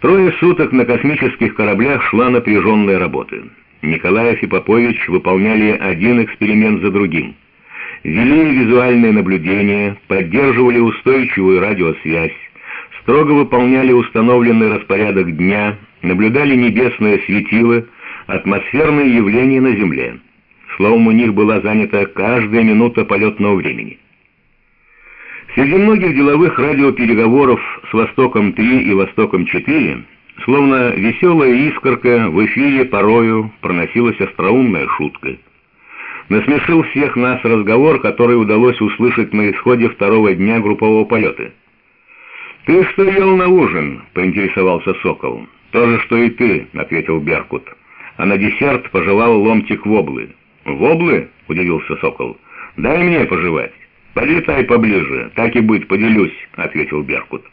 Трое суток на космических кораблях шла напряженная работа. Николаев и Попович выполняли один эксперимент за другим. Вели визуальное наблюдение, поддерживали устойчивую радиосвязь, строго выполняли установленный распорядок дня, наблюдали небесное светило, атмосферные явления на Земле. Словом, у них была занята каждая минута полетного времени. Среди многих деловых радиопереговоров с «Востоком-3» и «Востоком-4», словно веселая искорка, в эфире порою проносилась остроумная шутка. Насмешил всех нас разговор, который удалось услышать на исходе второго дня группового полета. «Ты что ел на ужин?» — поинтересовался Сокол. «То же, что и ты», — ответил Беркут. А на десерт пожевал ломтик воблы. «Воблы?» — удивился Сокол. «Дай мне пожевать». «Подлетай поближе, так и быть, поделюсь», — ответил Беркут.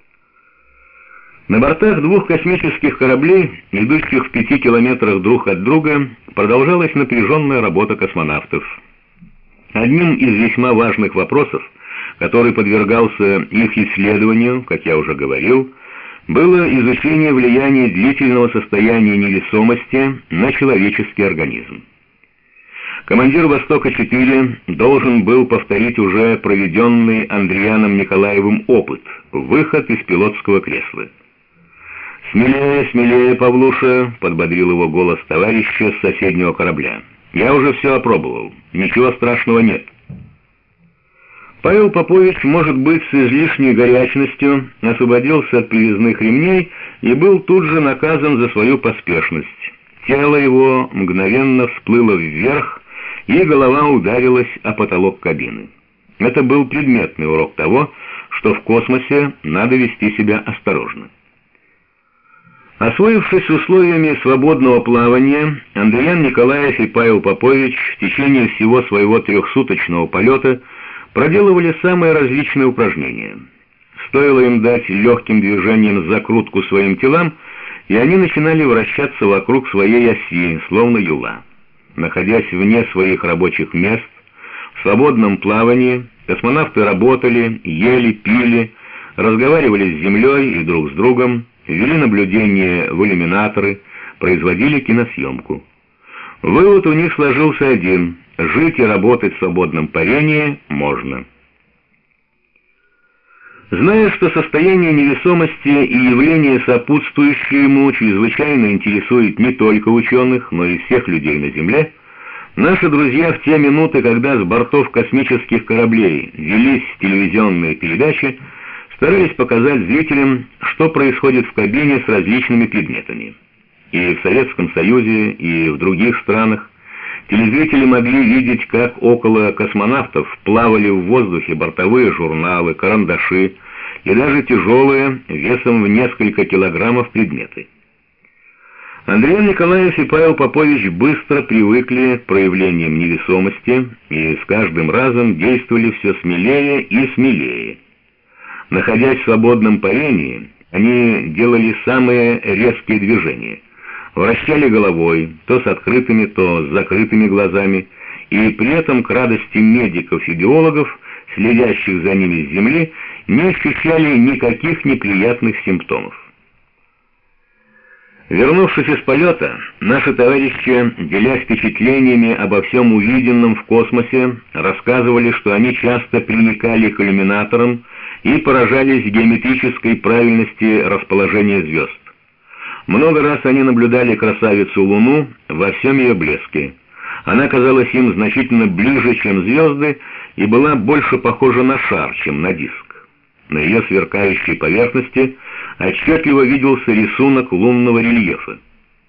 На бортах двух космических кораблей, идущих в 5 километрах друг от друга, продолжалась напряженная работа космонавтов. Одним из весьма важных вопросов, который подвергался их исследованию, как я уже говорил, было изучение влияния длительного состояния невесомости на человеческий организм. Командир «Востока-4» должен был повторить уже проведенный Андрианом Николаевым опыт — выход из пилотского кресла. «Смелее, смелее, Павлуша!» — подбодрил его голос товарища с соседнего корабля. «Я уже все опробовал. Ничего страшного нет». Павел Попович, может быть, с излишней горячностью освободился от привязных ремней и был тут же наказан за свою поспешность. Тело его мгновенно всплыло вверх, и голова ударилась о потолок кабины. Это был предметный урок того, что в космосе надо вести себя осторожно. Освоившись с условиями свободного плавания, Андриан Николаев и Павел Попович в течение всего своего 3-суточного полета проделывали самые различные упражнения. Стоило им дать легким движением закрутку своим телам, и они начинали вращаться вокруг своей оси, словно юла. Находясь вне своих рабочих мест, в свободном плавании, космонавты работали, ели, пили, разговаривали с Землей и друг с другом, вели наблюдение в иллюминаторы, производили киносъемку. Вывод у них сложился один: жить и работать в свободном парении можно. Зная, что состояние невесомости и явления, сопутствующие ему, чрезвычайно интересует не только ученых, но и всех людей на Земле, наши друзья в те минуты, когда с бортов космических кораблей велись телевизионные передачи, старались показать зрителям, что происходит в кабине с различными предметами. И в Советском Союзе, и в других странах телезрители могли видеть, как около космонавтов плавали в воздухе бортовые журналы, карандаши и даже тяжелые, весом в несколько килограммов предметы. Андриан Николаев и Павел Попович быстро привыкли к проявлениям невесомости и с каждым разом действовали все смелее и смелее. Находясь в свободном парении, они делали самые резкие движения. Вращали головой, то с открытыми, то с закрытыми глазами, и при этом, к радости медиков и биологов, следящих за ними с Земли, не ощущали никаких неприятных симптомов. Вернувшись из полета, наши товарищи, делясь впечатлениями обо всем увиденном в космосе, рассказывали, что они часто приникали к иллюминаторам и поражались геометрической правильности расположения звезд. Много раз они наблюдали красавицу Луну во всем ее блеске. Она казалась им значительно ближе, чем звезды, и была больше похожа на шар, чем на диск. На ее сверкающей поверхности отчетливо виделся рисунок лунного рельефа.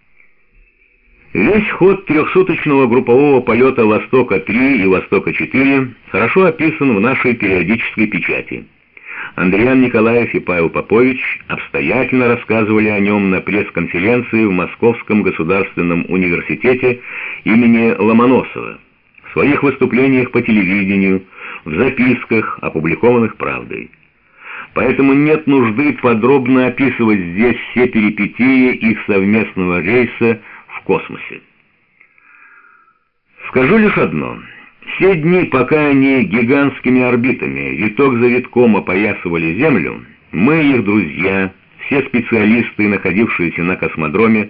Весь ход 3-суточного группового полета «Востока-3» и «Востока-4» хорошо описан в нашей периодической печати. Андриан Николаев и Павел Попович обстоятельно рассказывали о нем на пресс-конференции в Московском государственном университете имени Ломоносова, в своих выступлениях по телевидению, в записках, опубликованных «Правдой». Поэтому нет нужды подробно описывать здесь все перипетии их совместного рейса в космосе. Скажу лишь одно. Все дни, пока они гигантскими орбитами, виток за витком опоясывали Землю, мы, их друзья, Все специалисты, находившиеся на космодроме,